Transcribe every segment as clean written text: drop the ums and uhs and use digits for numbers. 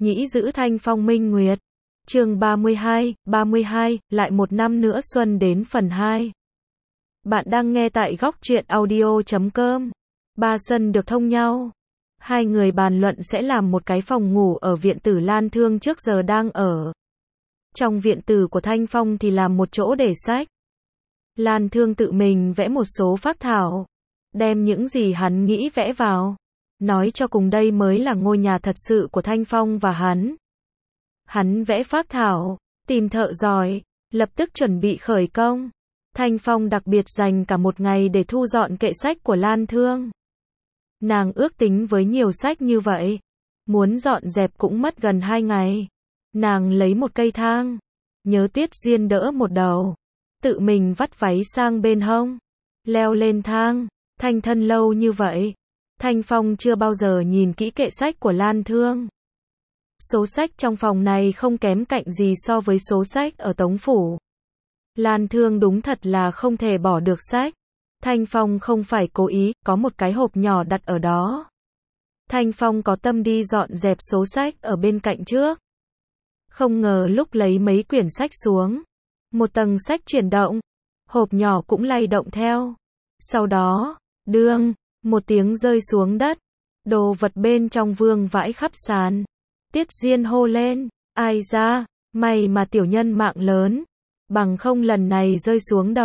nhĩ giữ thanh phong minh nguyệt. Chương 32, lại một năm nữa xuân đến phần 2. Bạn đang nghe tại góc truyện audio.com. Ba sân được thông nhau. Hai người bàn luận sẽ làm một cái phòng ngủ ở viện tử Lan Thương trước giờ đang ở. Trong viện tử của Thanh Phong thì làm một chỗ để sách. Lan Thương tự mình vẽ một số phác thảo, đem những gì hắn nghĩ vẽ vào. Nói cho cùng đây mới là ngôi nhà thật sự của Thanh Phong và hắn. Hắn vẽ phác thảo, tìm thợ giỏi, lập tức chuẩn bị khởi công. Thanh Phong đặc biệt dành cả một ngày để thu dọn kệ sách của Lan Thương. Nàng ước tính với nhiều sách như vậy, muốn dọn dẹp cũng mất gần 2 ngày. Nàng lấy một cây thang, nhớ Tuyết Diên đỡ một đầu, tự mình vắt váy sang bên hông, leo lên thang. Thanh thân lâu như vậy, Thanh Phong chưa bao giờ nhìn kỹ kệ sách của Lan Thương. Số sách trong phòng này không kém cạnh gì so với số sách ở Tống Phủ. Lan Thương đúng thật là không thể bỏ được sách. Thanh Phong không phải cố ý, có một cái hộp nhỏ đặt ở đó. Thanh Phong có tâm đi dọn dẹp số sách ở bên cạnh trước. Không ngờ lúc lấy mấy quyển sách xuống, một tầng sách chuyển động, hộp nhỏ cũng lay động theo. Sau đó, đương, một tiếng rơi xuống đất, đồ vật bên trong vương vãi khắp sàn. Tiết Diên hô lên, ai ra, mày mà tiểu nhân mạng lớn, bằng không lần này rơi xuống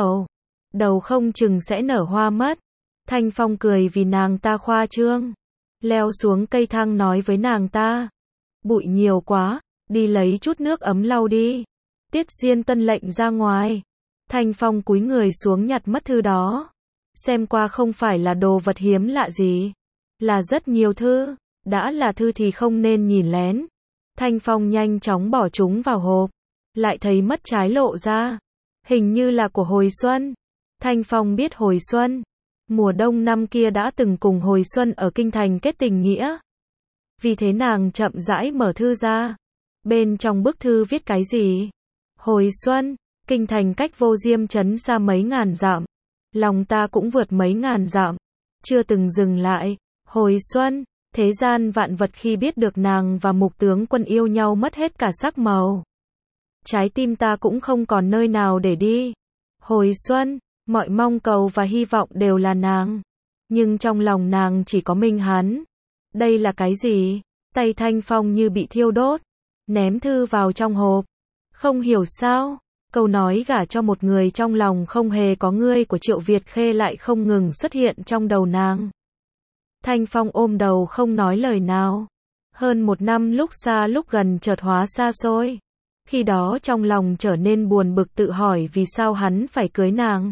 đầu không chừng sẽ nở hoa mất. Thanh Phong cười vì nàng ta khoa trương, leo xuống cây thang nói với nàng ta, bụi nhiều quá, đi lấy chút nước ấm lau đi. Tiết Diên tuân lệnh ra ngoài. Thanh Phong cúi người xuống nhặt mất thư đó. Xem qua không phải là đồ vật hiếm lạ gì, là rất nhiều thư, đã là thư thì không nên nhìn lén. Thanh Phong nhanh chóng bỏ chúng vào hộp, lại thấy mất trái lộ ra, hình như là của hồi xuân. Thanh Phong biết hồi xuân, mùa đông năm kia đã từng cùng hồi xuân ở kinh thành kết tình nghĩa. Vì thế nàng chậm rãi mở thư ra. Bên trong bức thư viết cái gì? Hồi xuân, kinh thành cách Vô Diêm trấn xa mấy ngàn dặm, lòng ta cũng vượt mấy ngàn dặm, chưa từng dừng lại. Hồi xuân, thế gian vạn vật khi biết được nàng và Mục tướng quân yêu nhau mất hết cả sắc màu. Trái tim ta cũng không còn nơi nào để đi. Hồi xuân, mọi mong cầu và hy vọng đều là nàng, nhưng trong lòng nàng chỉ có mình hắn. Đây là cái gì? Tay Thanh Phong như bị thiêu đốt, ném thư vào trong hộp. Không hiểu sao, câu nói gả cho một người trong lòng không hề có ngươi của Triệu Việt Khê lại không ngừng xuất hiện trong đầu nàng. Thanh Phong ôm đầu không nói lời nào. Hơn một năm lúc xa lúc gần chợt hóa xa xôi. Khi đó trong lòng trở nên buồn bực tự hỏi vì sao hắn phải cưới nàng.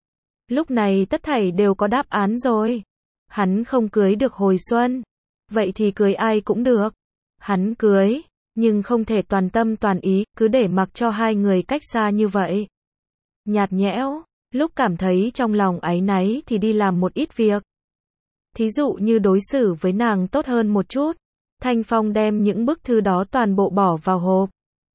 Lúc này tất thảy đều có đáp án rồi. Hắn không cưới được hồi xuân, vậy thì cưới ai cũng được. Hắn cưới, nhưng không thể toàn tâm toàn ý, cứ để mặc cho hai người cách xa như vậy. Nhạt nhẽo, lúc cảm thấy trong lòng áy náy thì đi làm một ít việc. Thí dụ như đối xử với nàng tốt hơn một chút. Thanh Phong đem những bức thư đó toàn bộ bỏ vào hộp.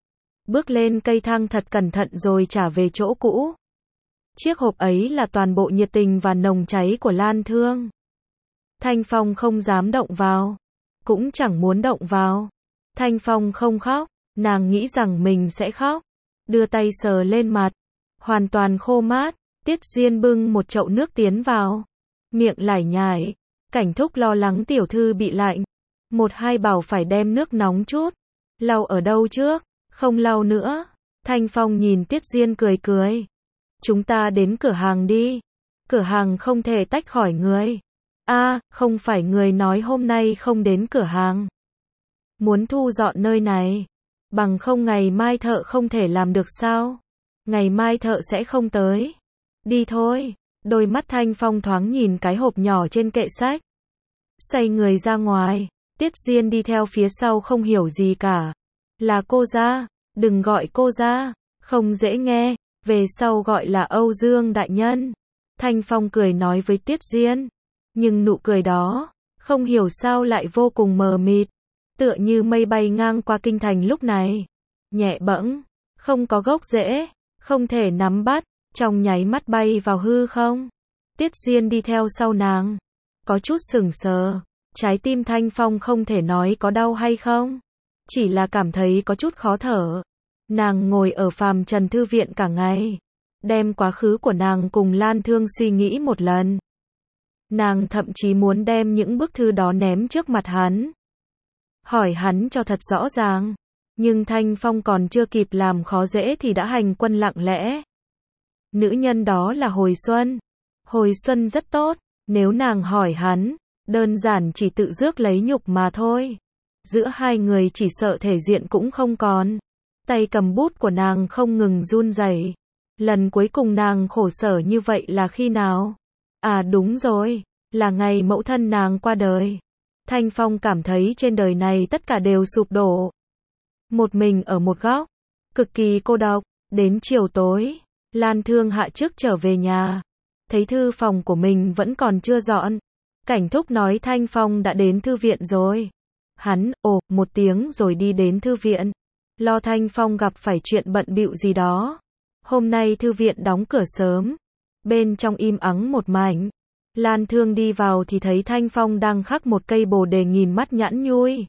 Bước lên cây thang thật cẩn thận rồi trả về chỗ cũ. Chiếc hộp ấy là toàn bộ nhiệt tình và nồng cháy của Lan Thương. Thanh Phong không dám động vào, cũng chẳng muốn động vào. Thanh Phong không khóc, nàng nghĩ rằng mình sẽ khóc. Đưa tay sờ lên mặt, hoàn toàn khô mát. Tiết Diên bưng một chậu nước tiến vào, miệng lải nhải. Cảnh Thúc lo lắng tiểu thư bị lạnh. Một hai bảo phải đem nước nóng chút. Lau ở đâu trước? Không lau nữa. Thanh Phong nhìn Tiết Diên cười cười. Chúng ta đến cửa hàng đi. Cửa hàng không thể tách khỏi người. Không phải người nói hôm nay không đến cửa hàng. Muốn thu dọn nơi này. Bằng không ngày mai thợ không thể làm được sao? Ngày mai thợ sẽ không tới. Đi thôi. Đôi mắt Thanh Phong thoáng nhìn cái hộp nhỏ trên kệ sách. Xoay người ra ngoài. Tiết Diên đi theo phía sau không hiểu gì cả. Là cô gia, đừng gọi cô gia, không dễ nghe, về sau gọi là Âu Dương đại nhân. Thanh Phong cười nói với Tiết Diên, nhưng nụ cười đó, không hiểu sao lại vô cùng mờ mịt, tựa như mây bay ngang qua kinh thành lúc này. Nhẹ bẫng, không có gốc rễ, không thể nắm bắt, trong nháy mắt bay vào hư không. Tiết Diên đi theo sau nàng, có chút sững sờ, trái tim Thanh Phong không thể nói có đau hay không. chỉ là cảm thấy có chút khó thở. Nàng ngồi ở phàm trần thư viện cả ngày, đem quá khứ của nàng cùng Lan Thương suy nghĩ một lần. Nàng thậm chí muốn đem những bức thư đó ném trước mặt hắn, hỏi hắn cho thật rõ ràng. Nhưng Thanh Phong còn chưa kịp làm khó dễ thì đã hành quân lặng lẽ. Nữ nhân đó là Hồi Xuân. Hồi Xuân rất tốt, nếu nàng hỏi hắn, đơn giản chỉ tự rước lấy nhục mà thôi. Giữa hai người chỉ sợ thể diện cũng không còn. Tay cầm bút của nàng không ngừng run rẩy. Lần cuối cùng nàng khổ sở như vậy là khi nào? À đúng rồi, là ngày mẫu thân nàng qua đời. Thanh Phong cảm thấy trên đời này tất cả đều sụp đổ. Một mình ở một góc, cực kỳ cô độc. Đến chiều tối, Lan Thương hạ chức trở về nhà, thấy thư phòng của mình vẫn còn chưa dọn. Cảnh Thúc nói Thanh Phong đã đến thư viện rồi. Hắn, ồ, một tiếng rồi đi đến thư viện. Lo Thanh Phong gặp phải chuyện bận bịu gì đó. Hôm nay thư viện đóng cửa sớm. Bên trong im ắng một mảnh. Lan Thương đi vào thì thấy Thanh Phong đang khắc một cây bồ đề nhìn mắt nhẵn nhui.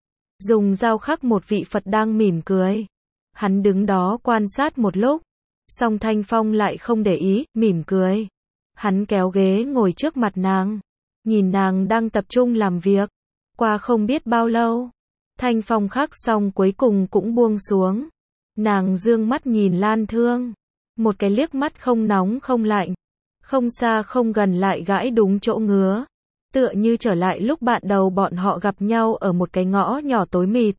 Dùng dao khắc một vị Phật đang mỉm cười. Hắn đứng đó quan sát một lúc. Xong Thanh Phong lại không để ý, mỉm cười. Hắn kéo ghế ngồi trước mặt nàng. Nhìn nàng đang tập trung làm việc. Qua không biết bao lâu, Thanh Phong khắc xong cuối cùng cũng buông xuống. Nàng dương mắt nhìn Lan Thương. Một cái liếc mắt không nóng không lạnh. Không xa không gần lại gãi đúng chỗ ngứa. Tựa như trở lại lúc bạn đầu bọn họ gặp nhau ở một cái ngõ nhỏ tối mịt.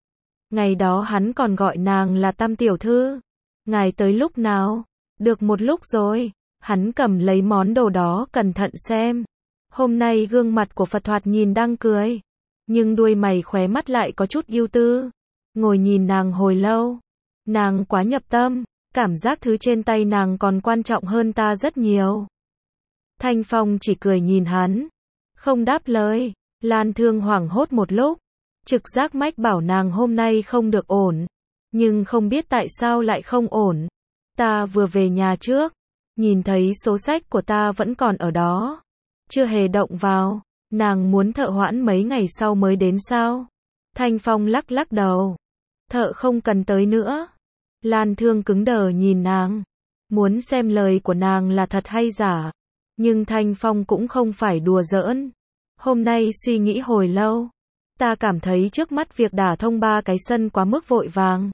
Ngày đó hắn còn gọi nàng là Tam tiểu thư. Ngài tới lúc nào? Được một lúc rồi. Hắn cầm lấy món đồ đó cẩn thận xem. Hôm nay gương mặt của Phật thoạt nhìn đang cười. Nhưng đuôi mày khóe mắt lại có chút ưu tư. Ngồi nhìn nàng hồi lâu. Nàng quá nhập tâm. Cảm giác thứ trên tay nàng còn quan trọng hơn ta rất nhiều. Thanh Phong chỉ cười nhìn hắn. Không đáp lời. Lan Thương hoảng hốt một lúc. Trực giác mách bảo nàng hôm nay không được ổn. Nhưng không biết tại sao lại không ổn. Ta vừa về nhà trước. Nhìn thấy số sách của ta vẫn còn ở đó. Chưa hề động vào. Nàng muốn thợ hoãn mấy ngày sau mới đến sao? Thanh Phong lắc lắc đầu. Thợ không cần tới nữa. Lan Thương cứng đờ nhìn nàng. Muốn xem lời của nàng là thật hay giả. Nhưng Thanh Phong cũng không phải đùa giỡn. Hôm nay suy nghĩ hồi lâu. Ta cảm thấy trước mắt việc đả thông 3 cái sân quá mức vội vàng.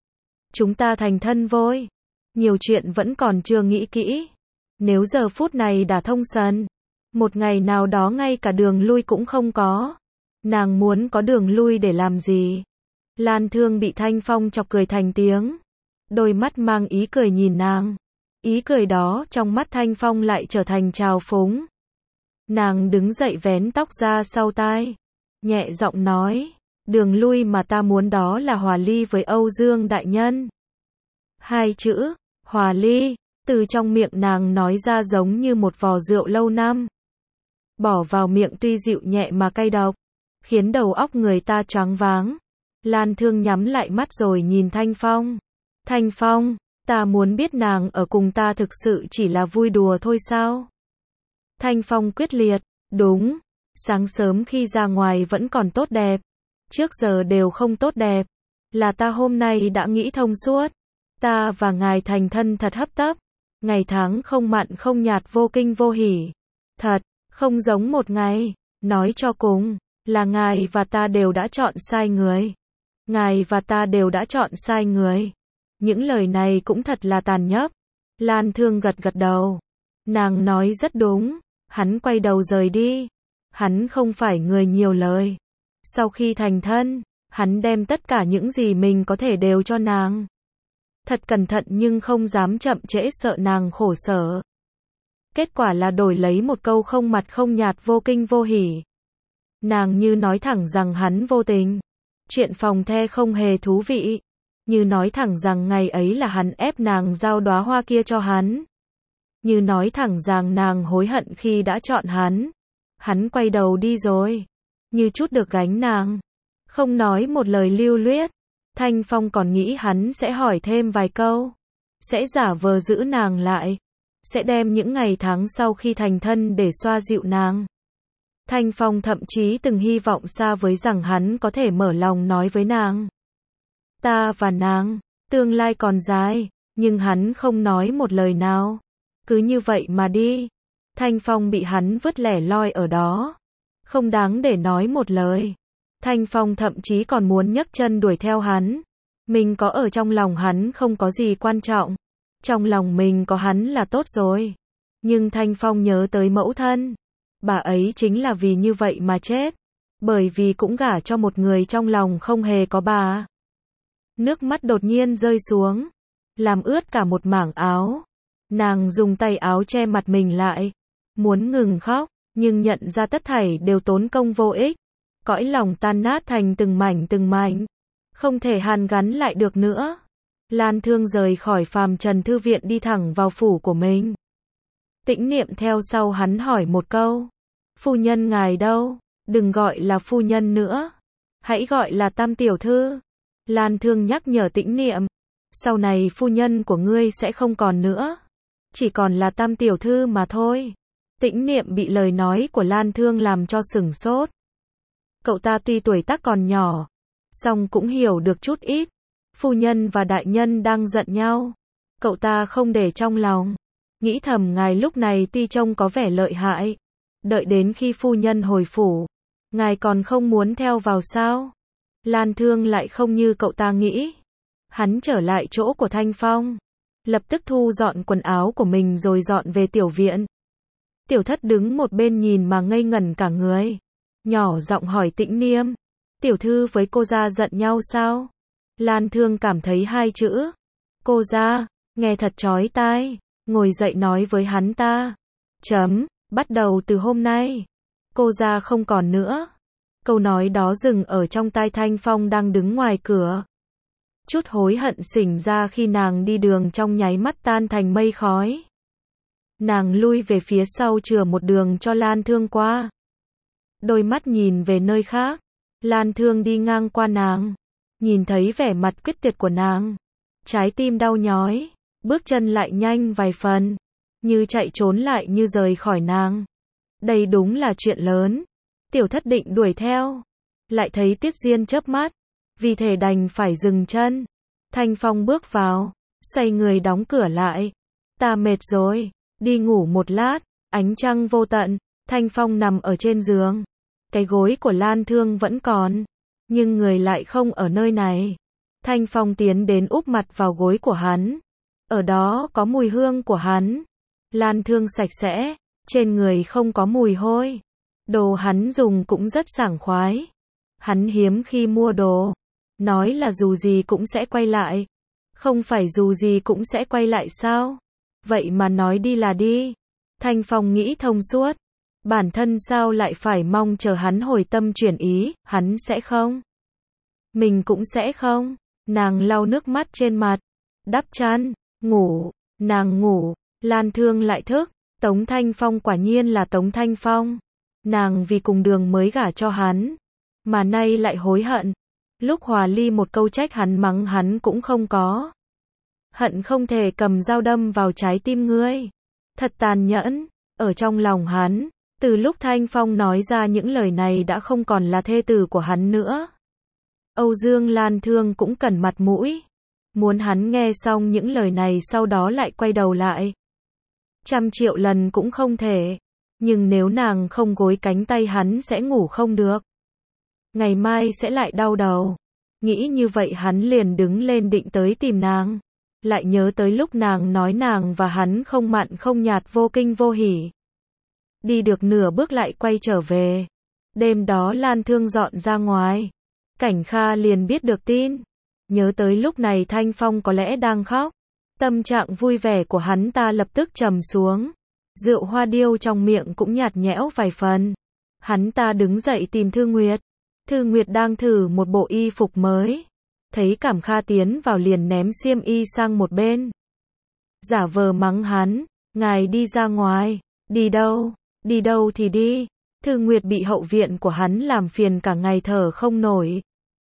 Chúng ta thành thân vội. Nhiều chuyện vẫn còn chưa nghĩ kỹ. Nếu giờ phút này đả thông sân, một ngày nào đó ngay cả đường lui cũng không có. Nàng muốn có đường lui để làm gì? Lan Thương bị Thanh Phong chọc cười thành tiếng. Đôi mắt mang ý cười nhìn nàng. Ý cười đó trong mắt Thanh Phong lại trở thành trào phúng. Nàng đứng dậy vén tóc ra sau tai. Nhẹ giọng nói. Đường lui mà ta muốn đó là hòa ly với Âu Dương đại nhân. 2 chữ, hòa ly, từ trong miệng nàng nói ra giống như một vò rượu lâu năm. Bỏ vào miệng tuy dịu nhẹ mà cay độc, khiến đầu óc người ta choáng váng. Lan Thương nhắm lại mắt rồi nhìn Thanh Phong. Thanh Phong, ta muốn biết nàng ở cùng ta thực sự chỉ là vui đùa thôi sao? Thanh Phong quyết liệt, đúng, sáng sớm khi ra ngoài vẫn còn tốt đẹp, trước giờ đều không tốt đẹp, là ta hôm nay đã nghĩ thông suốt, ta và ngài thành thân thật hấp tấp, ngày tháng không mặn không nhạt vô kinh vô hỉ, thật, không giống một ngày, nói cho cùng, là ngài và ta đều đã chọn sai người, ngài và ta đều đã chọn sai người. Những lời này cũng thật là tàn nhẫn. Lan Thương gật gật đầu. Nàng nói rất đúng. Hắn quay đầu rời đi. Hắn không phải người nhiều lời. Sau khi thành thân, hắn đem tất cả những gì mình có thể đều cho nàng. Thật cẩn thận nhưng không dám chậm trễ sợ nàng khổ sở. Kết quả là đổi lấy một câu không mặt không nhạt vô kinh vô hỉ. Nàng như nói thẳng rằng hắn vô tình. Chuyện phòng the không hề thú vị. Như nói thẳng rằng ngày ấy là hắn ép nàng giao đóa hoa kia cho hắn. Như nói thẳng rằng nàng hối hận khi đã chọn hắn. Hắn quay đầu đi rồi. Như chút được gánh nàng. Không nói một lời lưu luyết. Thanh Phong còn nghĩ hắn sẽ hỏi thêm vài câu. Sẽ giả vờ giữ nàng lại. Sẽ đem những ngày tháng sau khi thành thân để xoa dịu nàng. Thanh Phong thậm chí từng hy vọng xa với rằng hắn có thể mở lòng nói với nàng. Ta và nàng, tương lai còn dài, nhưng hắn không nói một lời nào. Cứ như vậy mà đi. Thanh Phong bị hắn vứt lẻ loi ở đó. Không đáng để nói một lời. Thanh Phong thậm chí còn muốn nhấc chân đuổi theo hắn. Mình có ở trong lòng hắn không có gì quan trọng. Trong lòng mình có hắn là tốt rồi. Nhưng Thanh Phong nhớ tới mẫu thân. Bà ấy chính là vì như vậy mà chết. Bởi vì cũng gả cho một người trong lòng không hề có bà. Nước mắt đột nhiên rơi xuống. Làm ướt cả một mảng áo. Nàng dùng tay áo che mặt mình lại. Muốn ngừng khóc, nhưng nhận ra tất thảy đều tốn công vô ích. Cõi lòng tan nát thành từng mảnh. Không thể hàn gắn lại được nữa. Lan Thương rời khỏi phàm trần thư viện đi thẳng vào phủ của mình. Tĩnh Niệm theo sau hắn hỏi một câu. Phu nhân ngài đâu? Đừng gọi là phu nhân nữa. Hãy gọi là Tam tiểu thư. Lan Thương nhắc nhở Tĩnh Niệm. Sau này phu nhân của ngươi sẽ không còn nữa. Chỉ còn là Tam tiểu thư mà thôi. Tĩnh Niệm bị lời nói của Lan Thương làm cho sửng sốt. Cậu ta tuy tuổi tác còn nhỏ, song cũng hiểu được chút ít. Phu nhân và đại nhân đang giận nhau. Cậu ta không để trong lòng. Nghĩ thầm ngài lúc này tuy trông có vẻ lợi hại. Đợi đến khi phu nhân hồi phủ, ngài còn không muốn theo vào sao? Lan Thương lại không như cậu ta nghĩ. Hắn trở lại chỗ của Thanh Phong. Lập tức thu dọn quần áo của mình rồi dọn về tiểu viện. Tiểu Thất đứng một bên nhìn mà ngây ngẩn cả người. Nhỏ giọng hỏi Tĩnh Niệm. Tiểu thư với cô gia giận nhau sao? Lan Thương cảm thấy hai chữ. Cô gia, nghe thật chói tai. Ngồi dậy nói với hắn ta. Bắt đầu từ hôm nay. Cô gia không còn nữa. Câu nói đó dừng ở trong tai Thanh Phong đang đứng ngoài cửa. Chút hối hận xỉnh ra khi nàng đi đường trong nháy mắt tan thành mây khói. Nàng lui về phía sau chừa một đường cho Lan Thương qua. Đôi mắt nhìn về nơi khác. Lan Thương đi ngang qua nàng. Nhìn thấy vẻ mặt quyết tuyệt của nàng. Trái tim đau nhói. Bước chân lại nhanh vài phần. Như chạy trốn lại như rời khỏi nàng. Đây đúng là chuyện lớn. Tiểu Thất định đuổi theo. Lại thấy Tuyết Diên chớp mắt. Vì thể đành phải dừng chân. Thanh Phong bước vào. Xoay người đóng cửa lại. Ta mệt rồi. Đi ngủ một lát. Ánh trăng vô tận. Thanh Phong nằm ở trên giường. Cái gối của Lan Thương vẫn còn. Nhưng người lại không ở nơi này. Thanh Phong tiến đến úp mặt vào gối của hắn. Ở đó có mùi hương của hắn. Lan Thương sạch sẽ. Trên người không có mùi hôi. Đồ hắn dùng cũng rất sảng khoái. Hắn hiếm khi mua đồ. Nói là dù gì cũng sẽ quay lại. Không phải dù gì cũng sẽ quay lại sao? Vậy mà nói đi là đi. Thanh Phong nghĩ thông suốt. Bản thân sao lại phải mong chờ hắn hồi tâm chuyển ý, hắn sẽ không. Mình cũng sẽ không. Nàng lau nước mắt trên mặt. Đắp chăn, ngủ, nàng ngủ, Lan Thương lại thức. Tống Thanh Phong quả nhiên là Tống Thanh Phong. Nàng vì cùng đường mới gả cho hắn. Mà nay lại hối hận. Lúc hòa ly một câu trách hắn mắng hắn cũng không có. Hận không thể cầm dao đâm vào trái tim ngươi. Thật tàn nhẫn. Ở trong lòng hắn. Từ lúc Thanh Phong nói ra những lời này đã không còn là thê tử của hắn nữa. Âu Dương Lan Thương cũng cần mặt mũi. Muốn hắn nghe xong những lời này sau đó lại quay đầu lại. 100.000.000 lần cũng không thể. Nhưng nếu nàng không gối cánh tay hắn sẽ ngủ không được. Ngày mai sẽ lại đau đầu. Nghĩ như vậy hắn liền đứng lên định tới tìm nàng. Lại nhớ tới lúc nàng nói nàng và hắn không mặn không nhạt vô kinh vô hỉ. Đi được nửa bước lại quay trở về. Đêm đó Lan Thương dọn ra ngoài. Cảnh Kha liền biết được tin. Nhớ tới lúc này Thanh Phong có lẽ đang khóc. Tâm trạng vui vẻ của hắn ta lập tức trầm xuống. Rượu hoa điêu trong miệng cũng nhạt nhẽo vài phần. Hắn ta đứng dậy tìm Thư Nguyệt. Thư Nguyệt đang thử một bộ y phục mới. Thấy Cảm Kha tiến vào liền ném xiêm y sang một bên. Giả vờ mắng hắn. Ngài đi ra ngoài. Đi đâu? Đi đâu thì đi. Thư Nguyệt bị hậu viện của hắn làm phiền cả ngày thở không nổi.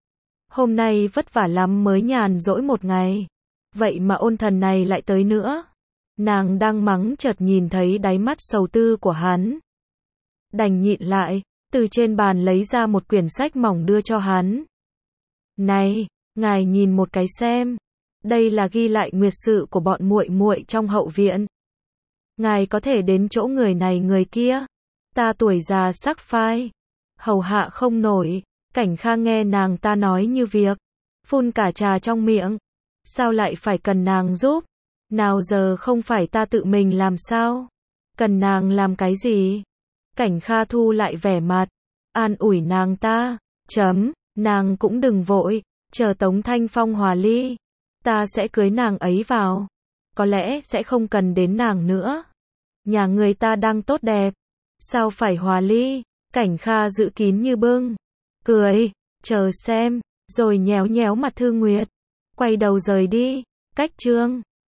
Hôm nay vất vả lắm mới nhàn rỗi một ngày. Vậy mà ôn thần này lại tới nữa. Nàng đang mắng chợt nhìn thấy đáy mắt sầu tư của hắn. Đành nhịn lại, từ trên bàn lấy ra một quyển sách mỏng đưa cho hắn. Này, ngài nhìn một cái xem. Đây là ghi lại nguyệt sự của bọn muội muội trong hậu viện. Ngài có thể đến chỗ người này người kia. Ta tuổi già sắc phai, hầu hạ không nổi. Cảnh Kha nghe nàng ta nói như việc, phun cả trà trong miệng. Sao lại phải cần nàng giúp? Nào giờ không phải ta tự mình làm sao? Cần nàng làm cái gì? Cảnh Kha thu lại vẻ mặt, an ủi nàng ta. Nàng cũng đừng vội, chờ Tống Thanh Phong hòa ly, ta sẽ cưới nàng ấy vào. Có lẽ sẽ không cần đến nàng nữa. Nhà người ta đang tốt đẹp, sao phải hòa ly? Cảnh Kha giữ kín như bưng, cười, chờ xem, rồi nhéo nhéo mặt Thư Nguyệt, quay đầu rời đi. Cách chương